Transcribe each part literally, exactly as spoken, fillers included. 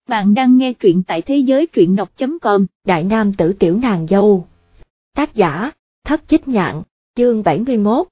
Bạn đang nghe truyện tại thế giới truyện đọc chấm com. Đại nam tử tiểu nàng dâu. Tác giả, Thất Chích Nhạn, chương bảy mươi mốt.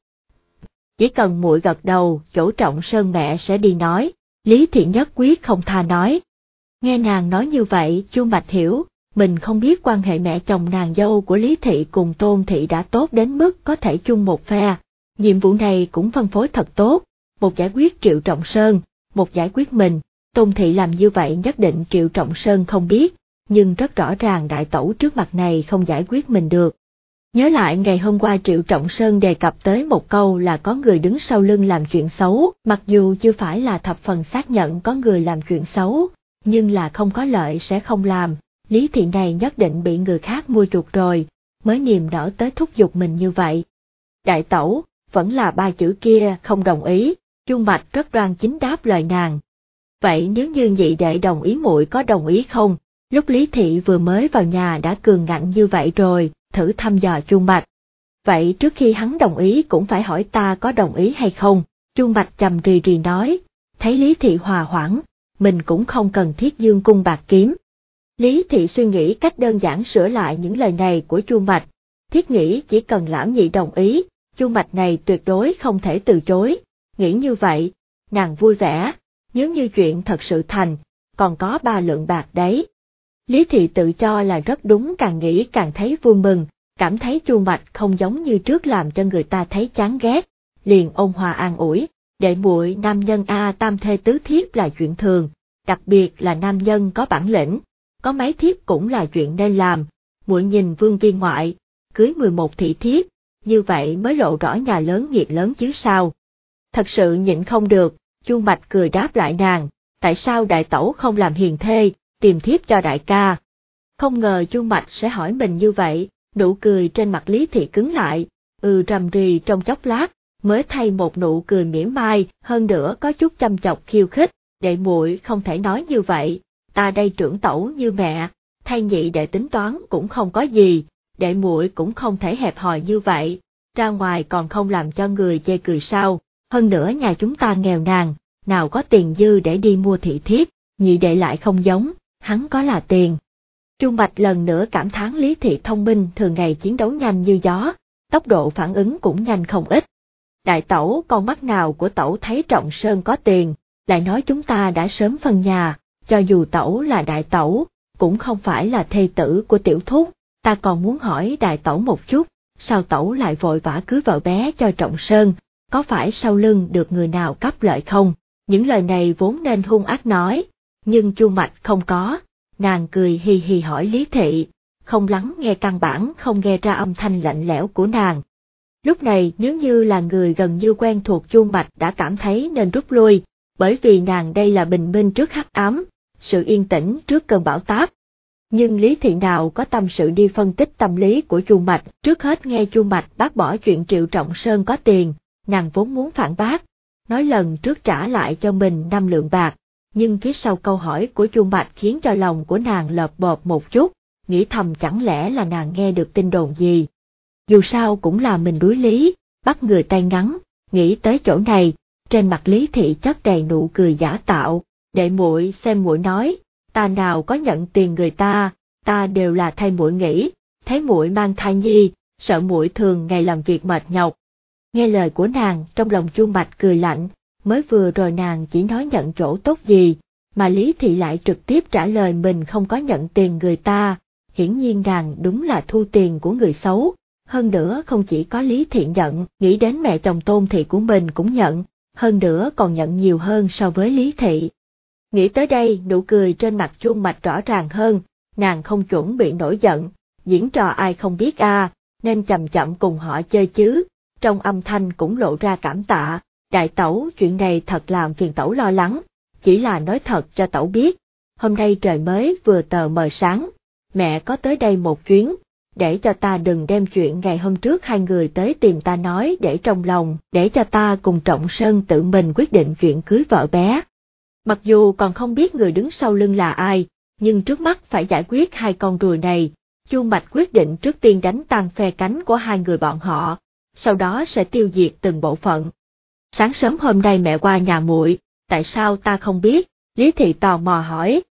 Chỉ cần muội gật đầu, chỗ Trọng Sơn mẹ sẽ đi nói, Lý Thị nhất quyết không tha nói. Nghe nàng nói như vậy, Chu Mạch hiểu, mình không biết quan hệ mẹ chồng nàng dâu của Lý Thị cùng Tôn Thị đã tốt đến mức có thể chung một phe. Nhiệm vụ này cũng phân phối thật tốt, một giải quyết Triệu Trọng Sơn, một giải quyết mình. Tôn Thị làm như vậy nhất định Triệu Trọng Sơn không biết, nhưng rất rõ ràng đại tẩu trước mặt này không giải quyết mình được. Nhớ lại ngày hôm qua Triệu Trọng Sơn đề cập tới một câu là có người đứng sau lưng làm chuyện xấu, mặc dù chưa phải là thập phần xác nhận có người làm chuyện xấu, nhưng là không có lợi sẽ không làm, Lý Thị này nhất định bị người khác mua chuộc rồi, mới niềm nở tới thúc giục mình như vậy. Đại tẩu, vẫn là ba chữ kia không đồng ý, Chu Mạch rất đoan chính đáp lời nàng. Vậy nếu như nhị đệ đồng ý muội có đồng ý không? Lúc Lý Thị vừa mới vào nhà đã cường ngạnh như vậy rồi, thử thăm dò Chu Mạch. Vậy trước khi hắn đồng ý cũng phải hỏi ta có đồng ý hay không? Chu Mạch trầm rì rì nói, thấy Lý Thị hòa hoãn, mình cũng không cần thiết dương cung bạc kiếm. Lý Thị suy nghĩ cách đơn giản sửa lại những lời này của Chu Mạch, thiết nghĩ chỉ cần lão nhị đồng ý, Chu Mạch này tuyệt đối không thể từ chối. Nghĩ như vậy, nàng vui vẻ. Nếu như chuyện thật sự thành, còn có ba lượng bạc đấy. Lý Thị tự cho là rất đúng, càng nghĩ càng thấy vui mừng, cảm thấy Chu Mạch không giống như trước làm cho người ta thấy chán ghét, liền ôn hòa an ủi, đệ muội nam nhân a tam thê tứ thiếp là chuyện thường, đặc biệt là nam nhân có bản lĩnh, có mấy thiếp cũng là chuyện nên làm, muội nhìn Vương viên ngoại, cưới mười một thị thiếp, như vậy mới lộ rõ nhà lớn nghiệp lớn chứ sao. Thật sự nhịn không được. Chu Mạch cười đáp lại nàng, tại sao đại tẩu không làm hiền thê, tìm thiếp cho đại ca? Không ngờ Chu Mạch sẽ hỏi mình như vậy, nụ cười trên mặt Lý Thị cứng lại, ừ rầm rì trong chốc lát, mới thay một nụ cười mỉa mai, hơn nữa có chút chăm chọc khiêu khích, đệ muội không thể nói như vậy, ta đây trưởng tẩu như mẹ, thay nhị đệ tính toán cũng không có gì, đệ muội cũng không thể hẹp hòi như vậy, ra ngoài còn không làm cho người chê cười sao. Hơn nữa nhà chúng ta nghèo nàn, nào có tiền dư để đi mua thị thiếp, nhị đệ lại không giống, hắn có là tiền. Chu Mạch lần nữa cảm thán Lý Thị thông minh, thường ngày chiến đấu nhanh như gió, tốc độ phản ứng cũng nhanh không ít. Đại tẩu, con mắt nào của tẩu thấy Trọng Sơn có tiền, lại nói chúng ta đã sớm phân nhà, cho dù tẩu là đại tẩu, cũng không phải là thê tử của tiểu thúc, ta còn muốn hỏi đại tẩu một chút, sao tẩu lại vội vã cưới vợ bé cho Trọng Sơn? Có phải sau lưng được người nào cắp lợi không? Những lời này vốn nên hung ác nói, nhưng Chu Mạch không có, nàng cười hì hì hỏi Lý Thị, không lắng nghe căn bản không nghe ra âm thanh lạnh lẽo của nàng. Lúc này nếu như là người gần như quen thuộc Chu Mạch đã cảm thấy nên rút lui, bởi vì nàng đây là bình minh trước hắc ám, sự yên tĩnh trước cơn bão táp. Nhưng Lý Thị nào có tâm sự đi phân tích tâm lý của Chu Mạch, trước hết nghe Chu Mạch bác bỏ chuyện Triệu Trọng Sơn có tiền. Nàng vốn muốn phản bác, nói lần trước trả lại cho mình năm lượng bạc, nhưng phía sau câu hỏi của Chu Mạch khiến cho lòng của nàng lợp bợp một chút, nghĩ thầm chẳng lẽ là nàng nghe được tin đồn gì. Dù sao cũng là mình đuối lý, bắt người tay ngắn, nghĩ tới chỗ này, trên mặt Lý Thị chất đầy nụ cười giả tạo, đệ muội xem muội nói, ta nào có nhận tiền người ta, ta đều là thay muội nghĩ, thấy muội mang thai nhi, sợ muội thường ngày làm việc mệt nhọc. Nghe lời của nàng, trong lòng Chu Mạch cười lạnh, mới vừa rồi nàng chỉ nói nhận chỗ tốt gì, mà Lý Thị lại trực tiếp trả lời mình không có nhận tiền người ta, hiển nhiên nàng đúng là thu tiền của người xấu, hơn nữa không chỉ có Lý Thị nhận, nghĩ đến mẹ chồng Tôn Thị của mình cũng nhận, hơn nữa còn nhận nhiều hơn so với Lý Thị. Nghĩ tới đây, nụ cười trên mặt Chu Mạch rõ ràng hơn, nàng không chuẩn bị nổi giận, diễn trò ai không biết a, à, nên chậm chậm cùng họ chơi chứ. Trong âm thanh cũng lộ ra cảm tạ, đại tẩu chuyện này thật làm phiền tẩu lo lắng, chỉ là nói thật cho tẩu biết, hôm nay trời mới vừa tờ mờ sáng, mẹ có tới đây một chuyến, để cho ta đừng đem chuyện ngày hôm trước hai người tới tìm ta nói để trong lòng, để cho ta cùng Trọng Sơn tự mình quyết định chuyện cưới vợ bé. Mặc dù còn không biết người đứng sau lưng là ai, nhưng trước mắt phải giải quyết hai con ruồi này, Chu Mạch quyết định trước tiên đánh tan phe cánh của hai người bọn họ. Sau đó sẽ tiêu diệt từng bộ phận. Sáng sớm hôm nay mẹ qua nhà muội, tại sao ta không biết? Lý Thị tò mò hỏi.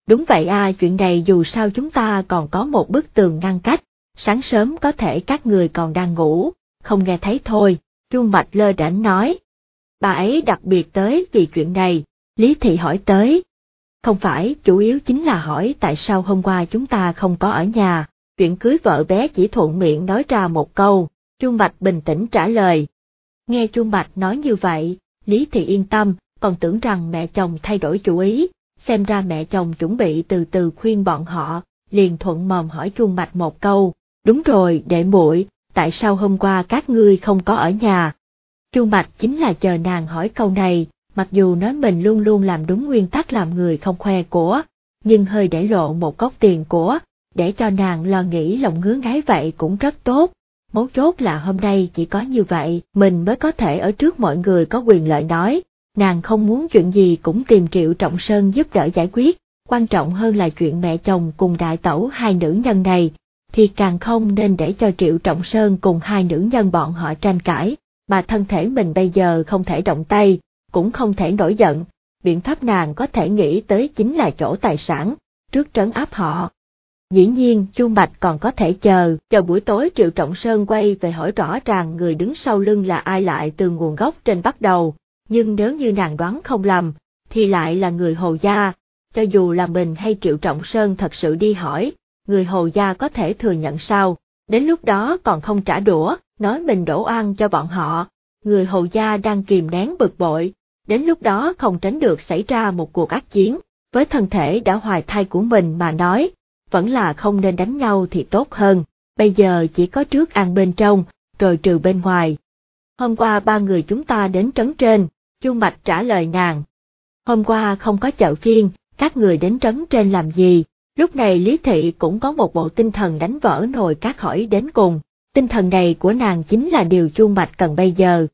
Đúng vậy à, chuyện này dù sao chúng ta còn có một bức tường ngăn cách, sáng sớm có thể các người còn đang ngủ, không nghe thấy thôi, Chu Mạch lơ đễnh nói. Bà ấy đặc biệt tới vì chuyện này, Lý Thị hỏi tới. Không phải, chủ yếu chính là hỏi tại sao hôm qua chúng ta không có ở nhà, chuyện cưới vợ bé chỉ thuận miệng nói ra một câu, Chu Mạch bình tĩnh trả lời. Nghe Chu Mạch nói như vậy, Lý Thị yên tâm, còn tưởng rằng mẹ chồng thay đổi chủ ý, xem ra mẹ chồng chuẩn bị từ từ khuyên bọn họ, liền thuận mồm hỏi Chu Mạch một câu, đúng rồi đệ muội, tại sao hôm qua các ngươi không có ở nhà? Chu Mạch chính là chờ nàng hỏi câu này, mặc dù nói mình luôn luôn làm đúng nguyên tắc làm người không khoe của, nhưng hơi để lộ một cốc tiền của, để cho nàng lo nghĩ lòng ngứa ngáy vậy cũng rất tốt. Mấu chốt là hôm nay chỉ có như vậy, mình mới có thể ở trước mọi người có quyền lợi nói, nàng không muốn chuyện gì cũng tìm Triệu Trọng Sơn giúp đỡ giải quyết, quan trọng hơn là chuyện mẹ chồng cùng đại tẩu hai nữ nhân này, thì càng không nên để cho Triệu Trọng Sơn cùng hai nữ nhân bọn họ tranh cãi, mà thân thể mình bây giờ không thể động tay, cũng không thể nổi giận, biện pháp nàng có thể nghĩ tới chính là chỗ tài sản, trước trấn áp họ. Dĩ nhiên, Chu Mạch còn có thể chờ, chờ buổi tối Triệu Trọng Sơn quay về hỏi rõ ràng người đứng sau lưng là ai lại từ nguồn gốc trên bắt đầu, nhưng nếu như nàng đoán không lầm, thì lại là người Hồ gia, cho dù là mình hay Triệu Trọng Sơn thật sự đi hỏi, người Hồ gia có thể thừa nhận sao, đến lúc đó còn không trả đũa, nói mình đổ oan cho bọn họ, người Hồ gia đang kìm nén bực bội, đến lúc đó không tránh được xảy ra một cuộc ác chiến, với thân thể đã hoài thai của mình mà nói. Vẫn là không nên đánh nhau thì tốt hơn, bây giờ chỉ có trước ăn bên trong, rồi trừ bên ngoài. Hôm qua ba người chúng ta đến trấn trên, Chu Mạch trả lời nàng. Hôm qua không có chợ phiên, các người đến trấn trên làm gì? Lúc này Lý Thị cũng có một bộ tinh thần đánh vỡ nồi cát hỏi đến cùng, tinh thần này của nàng chính là điều Chu Mạch cần bây giờ.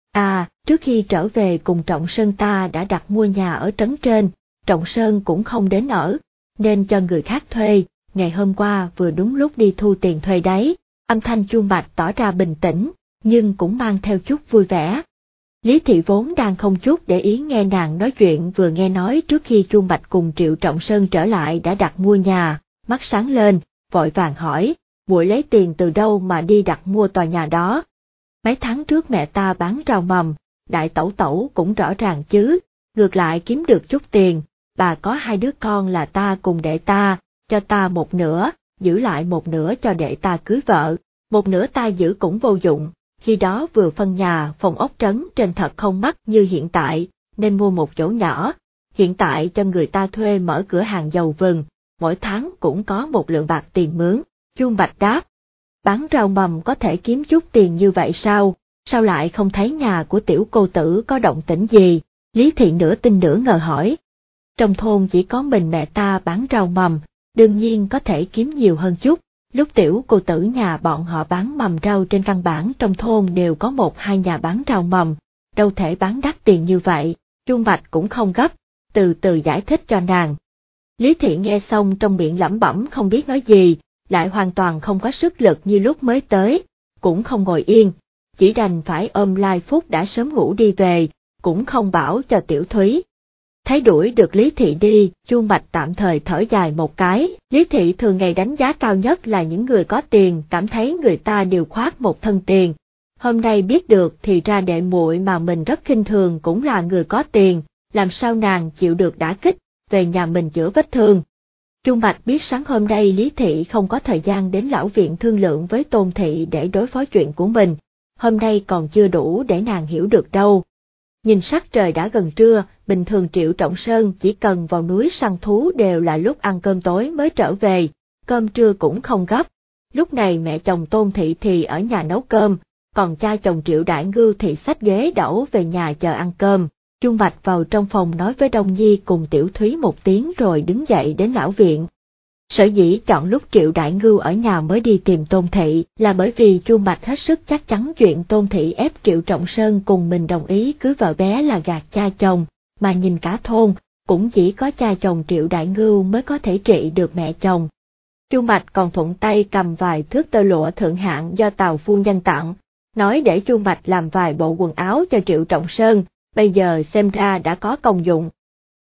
À, trước khi trở về cùng Trọng Sơn ta đã đặt mua nhà ở trấn trên, Trọng Sơn cũng không đến ở, nên cho người khác thuê, ngày hôm qua vừa đúng lúc đi thu tiền thuê đấy, âm thanh Chu Mạch tỏ ra bình tĩnh, nhưng cũng mang theo chút vui vẻ. Lý Thị vốn đang không chút để ý nghe nàng nói chuyện vừa nghe nói trước khi Chu Mạch cùng Triệu Trọng Sơn trở lại đã đặt mua nhà, mắt sáng lên, vội vàng hỏi, muội lấy tiền từ đâu mà đi đặt mua tòa nhà đó? Mấy tháng trước mẹ ta bán rau mầm, đại tẩu tẩu cũng rõ ràng chứ, ngược lại kiếm được chút tiền. Bà có hai đứa con là ta cùng đệ ta, cho ta một nửa, giữ lại một nửa cho đệ ta cưới vợ, một nửa ta giữ cũng vô dụng, khi đó vừa phân nhà phòng ốc trấn trên thật không mắc như hiện tại, nên mua một chỗ nhỏ, hiện tại cho người ta thuê mở cửa hàng dầu vừng, mỗi tháng cũng có một lượng bạc tiền mướn, Chu Mạch đáp. Bán rau mầm có thể kiếm chút tiền như vậy sao, sao lại không thấy nhà của tiểu cô tử có động tĩnh gì, Lý Thị nửa tin nửa ngờ hỏi. Trong thôn chỉ có mình mẹ ta bán rau mầm, đương nhiên có thể kiếm nhiều hơn chút, lúc tiểu cô tử nhà bọn họ bán mầm rau trên căn bản trong thôn đều có một hai nhà bán rau mầm, đâu thể bán đắt tiền như vậy, Chu Mạch cũng không gấp, từ từ giải thích cho nàng. Lý Thị nghe xong trong miệng lẩm bẩm không biết nói gì, lại hoàn toàn không có sức lực như lúc mới tới, cũng không ngồi yên, chỉ đành phải ôm Lai Phúc đã sớm ngủ đi về, cũng không bảo cho Tiểu Thúy. Thấy đuổi được Lý Thị đi, Chu Mạch tạm thời thở dài một cái, Lý Thị thường ngày đánh giá cao nhất là những người có tiền, cảm thấy người ta đều khoác một thân tiền. Hôm nay biết được thì ra đệ muội mà mình rất khinh thường cũng là người có tiền, làm sao nàng chịu được đả kích, về nhà mình chữa vết thương. Chu Mạch biết sáng hôm nay Lý Thị không có thời gian đến lão viện thương lượng với Tôn Thị để đối phó chuyện của mình, hôm nay còn chưa đủ để nàng hiểu được đâu. Nhìn sắc trời đã gần trưa, bình thường Triệu Trọng Sơn chỉ cần vào núi săn thú đều là lúc ăn cơm tối mới trở về, cơm trưa cũng không gấp. Lúc này mẹ chồng Tôn Thị thì ở nhà nấu cơm, còn cha chồng Triệu Đại Ngưu thì xách ghế đẩu về nhà chờ ăn cơm. Chu Mạch vào trong phòng nói với Đông Nhi cùng Tiểu Thúy một tiếng rồi đứng dậy đến lão viện. Sở dĩ chọn lúc Triệu Đại Ngưu ở nhà mới đi tìm Tôn Thị là bởi vì Chu Mạch hết sức chắc chắn chuyện Tôn Thị ép Triệu Trọng Sơn cùng mình đồng ý cưới vợ bé là gạt cha chồng, mà nhìn cả thôn, cũng chỉ có cha chồng Triệu Đại Ngưu mới có thể trị được mẹ chồng. Chu Mạch còn thuận tay cầm vài thước tơ lụa thượng hạng do Tào phu nhân tặng, nói để Chu Mạch làm vài bộ quần áo cho Triệu Trọng Sơn, bây giờ xem ra đã có công dụng.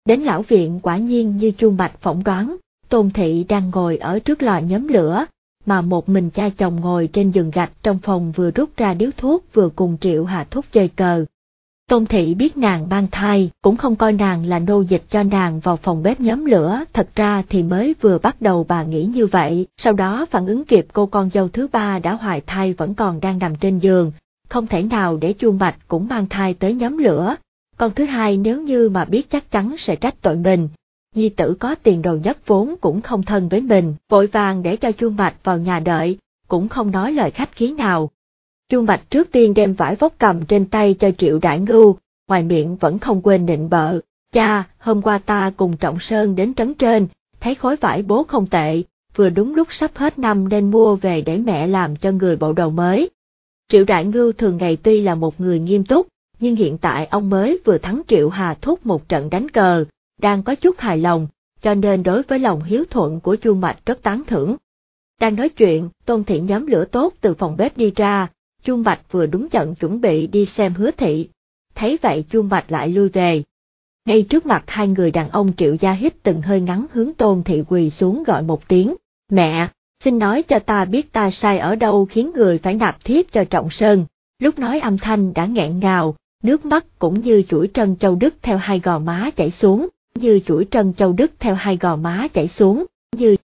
Đến lão viện quả nhiên như Chu Mạch phỏng đoán, Tôn Thị đang ngồi ở trước lò nhóm lửa, mà một mình cha chồng ngồi trên giường gạch trong phòng vừa rút ra điếu thuốc vừa cùng Triệu Hà Thúc chơi cờ. Tôn Thị biết nàng mang thai, cũng không coi nàng là nô dịch cho nàng vào phòng bếp nhóm lửa, thật ra thì mới vừa bắt đầu bà nghĩ như vậy, sau đó phản ứng kịp cô con dâu thứ ba đã hoài thai vẫn còn đang nằm trên giường, không thể nào để Chu Mạch cũng mang thai tới nhóm lửa, con thứ hai nếu như mà biết chắc chắn sẽ trách tội mình. Nhi tử có tiền đồ nhất vốn cũng không thân với mình, vội vàng để cho Chu Mạch vào nhà đợi, cũng không nói lời khách khí nào. Chu Mạch trước tiên đem vải vóc cầm trên tay cho Triệu Đại Ngưu, ngoài miệng vẫn không quên nịnh bợ, cha, hôm qua ta cùng Trọng Sơn đến trấn trên, thấy khối vải bố không tệ, vừa đúng lúc sắp hết năm nên mua về để mẹ làm cho người bộ đồ mới. Triệu Đại Ngưu thường ngày tuy là một người nghiêm túc, nhưng hiện tại ông mới vừa thắng Triệu Hà Thúc một trận đánh cờ, đang có chút hài lòng, cho nên đối với lòng hiếu thuận của Chu Mạch rất tán thưởng. Đang nói chuyện, Tôn Thị nhóm lửa tốt từ phòng bếp đi ra, Chu Mạch vừa đúng trận chuẩn bị đi xem Hứa Thị. Thấy vậy Chu Mạch lại lui về. Ngay trước mặt hai người đàn ông Triệu gia hít từng hơi ngắn hướng Tôn Thị quỳ xuống gọi một tiếng, mẹ, xin nói cho ta biết ta sai ở đâu khiến người phải nạp thiếp cho Trọng Sơn. Lúc nói âm thanh đã nghẹn ngào, nước mắt cũng như chuỗi trân châu Đức theo hai gò má chảy xuống, như chuỗi trân châu Đức theo hai gò má chảy xuống, như